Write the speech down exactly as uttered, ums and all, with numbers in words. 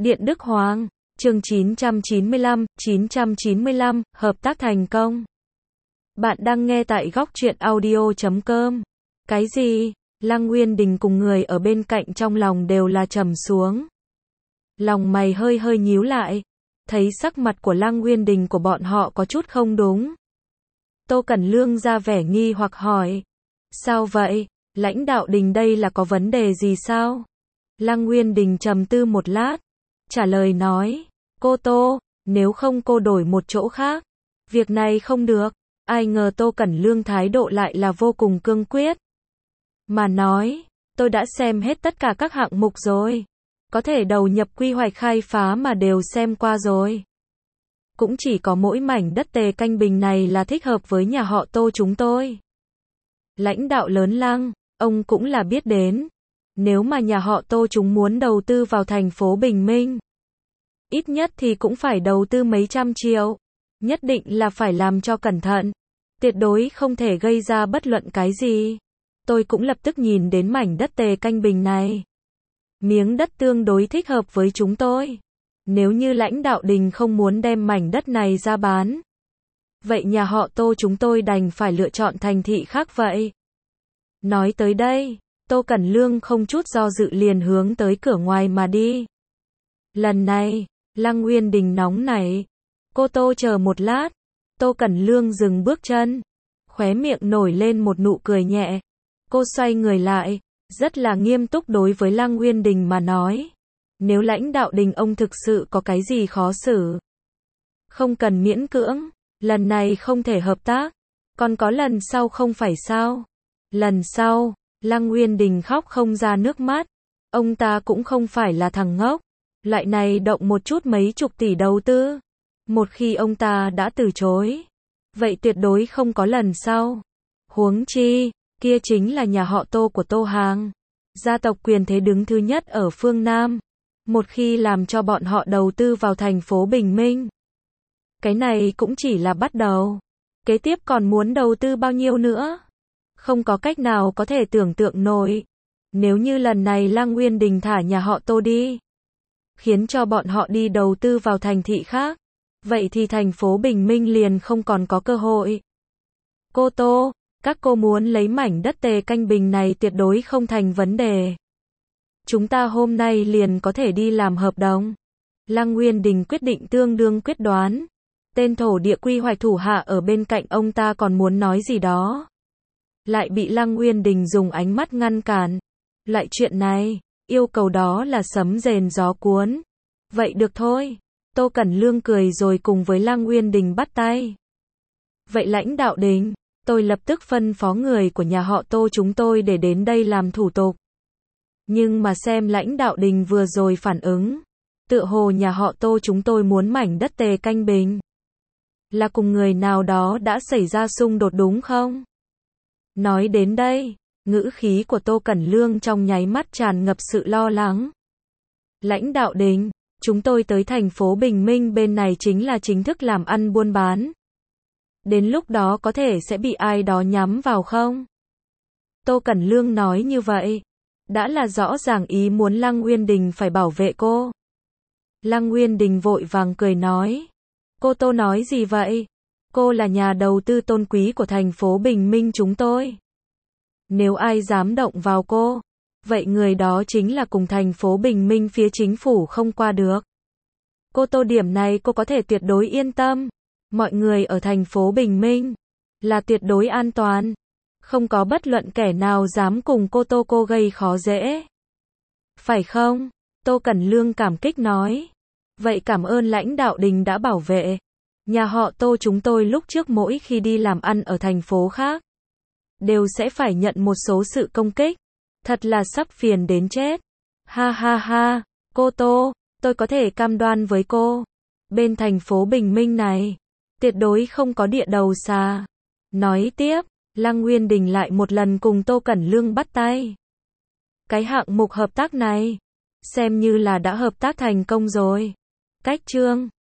Điện Đức Hoàng, chương chín trăm chín mươi lăm, chín trăm chín mươi lăm, hợp tác thành công. Bạn đang nghe tại góc truyện audio chấm com. Cái gì? Lăng Nguyên Đình cùng người ở bên cạnh trong lòng đều là trầm xuống. Lòng mày hơi hơi nhíu lại, thấy sắc mặt của Lăng Nguyên Đình của bọn họ có chút không đúng. Tô Cẩn Lương ra vẻ nghi hoặc hỏi. Sao vậy? Lãnh đạo Đình đây là có vấn đề gì sao? Lăng Nguyên Đình trầm tư một lát, trả lời nói, cô Tô, nếu không cô đổi một chỗ khác. Việc này không được. Ai ngờ Tô Cẩn Lương thái độ lại là vô cùng cương quyết. Mà nói, tôi đã xem hết tất cả các hạng mục rồi. Có thể đầu nhập quy hoạch khai phá mà đều xem qua rồi. Cũng chỉ có mỗi mảnh đất Tề Canh Bình này là thích hợp với nhà họ Tô chúng tôi. Lãnh đạo lớn Lăng, ông cũng là biết đến. Nếu mà nhà họ Tô chúng muốn đầu tư vào thành phố Bình Minh, ít nhất thì cũng phải đầu tư mấy trăm triệu. Nhất định là phải làm cho cẩn thận. Tuyệt đối không thể gây ra bất luận cái gì. Tôi cũng lập tức nhìn đến mảnh đất Tề Canh Bình này. Miếng đất tương đối thích hợp với chúng tôi. Nếu như lãnh đạo Đình không muốn đem mảnh đất này ra bán, vậy nhà họ Tô chúng tôi đành phải lựa chọn thành thị khác vậy. Nói tới đây, Tô Cẩn Lương không chút do dự liền hướng tới cửa ngoài mà đi. Lần này, Lăng Nguyên Đình nóng nảy. Cô Tô chờ một lát. Tô Cẩn Lương dừng bước chân, khóe miệng nổi lên một nụ cười nhẹ. Cô xoay người lại, rất là nghiêm túc đối với Lăng Nguyên Đình mà nói. Nếu lãnh đạo Đình ông thực sự có cái gì khó xử, không cần miễn cưỡng, lần này không thể hợp tác, còn có lần sau không phải sao? Lần sau, Lăng Nguyên Đình khóc không ra nước mắt. Ông ta cũng không phải là thằng ngốc. Loại này động một chút mấy chục tỷ đầu tư. Một khi ông ta đã từ chối, vậy tuyệt đối không có lần sau. Huống chi, kia chính là nhà họ Tô của Tô Hàng. Gia tộc quyền thế đứng thứ nhất ở phương Nam. Một khi làm cho bọn họ đầu tư vào thành phố Bình Minh, cái này cũng chỉ là bắt đầu. Kế tiếp còn muốn đầu tư bao nhiêu nữa? Không có cách nào có thể tưởng tượng nổi. Nếu như lần này Lăng Nguyên Đình thả nhà họ Tô đi, khiến cho bọn họ đi đầu tư vào thành thị khác, vậy thì thành phố Bình Minh liền không còn có cơ hội. Cô Tô, các cô muốn lấy mảnh đất Tề Canh Bình này tuyệt đối không thành vấn đề. Chúng ta hôm nay liền có thể đi làm hợp đồng. Lăng Nguyên Đình quyết định tương đương quyết đoán. Tên thổ địa quy hoạch thủ hạ ở bên cạnh ông ta còn muốn nói gì đó, lại bị Lăng Nguyên Đình dùng ánh mắt ngăn cản. Loại chuyện này, yêu cầu đó là sấm rền gió cuốn. Vậy được thôi. Tô Cẩn Lương cười rồi cùng với Lăng Nguyên Đình bắt tay. Vậy lãnh đạo Đình, tôi lập tức phân phó người của nhà họ Tô chúng tôi để đến đây làm thủ tục. Nhưng mà xem lãnh đạo Đình vừa rồi phản ứng, tựa hồ nhà họ Tô chúng tôi muốn mảnh đất Tề Canh Bình là cùng người nào đó đã xảy ra xung đột đúng không? Nói đến đây, ngữ khí của Tô Cẩn Lương trong nháy mắt tràn ngập sự lo lắng. Lãnh đạo Đình, chúng tôi tới thành phố Bình Minh bên này chính là chính thức làm ăn buôn bán. Đến lúc đó có thể sẽ bị ai đó nhắm vào không? Tô Cẩn Lương nói như vậy, đã là rõ ràng ý muốn Lăng Nguyên Đình phải bảo vệ cô. Lăng Nguyên Đình vội vàng cười nói. Cô Tô nói gì vậy? Cô là nhà đầu tư tôn quý của thành phố Bình Minh chúng tôi. Nếu ai dám động vào cô, vậy người đó chính là cùng thành phố Bình Minh phía chính phủ không qua được. Cô Tô điểm này cô có thể tuyệt đối yên tâm. Mọi người ở thành phố Bình Minh là tuyệt đối an toàn. Không có bất luận kẻ nào dám cùng cô Tô cô gây khó dễ. Phải không? Tô Cẩn Lương cảm kích nói. Vậy cảm ơn lãnh đạo Đình đã bảo vệ. Nhà họ Tô chúng tôi lúc trước mỗi khi đi làm ăn ở thành phố khác, đều sẽ phải nhận một số sự công kích. Thật là sắp phiền đến chết. Ha ha ha, cô Tô, tôi có thể cam đoan với cô. Bên thành phố Bình Minh này, tuyệt đối không có địa đầu xà. Nói tiếp, Lăng Nguyên Đình lại một lần cùng Tô Cẩn Lương bắt tay. Cái hạng mục hợp tác này, xem như là đã hợp tác thành công rồi. Cách chương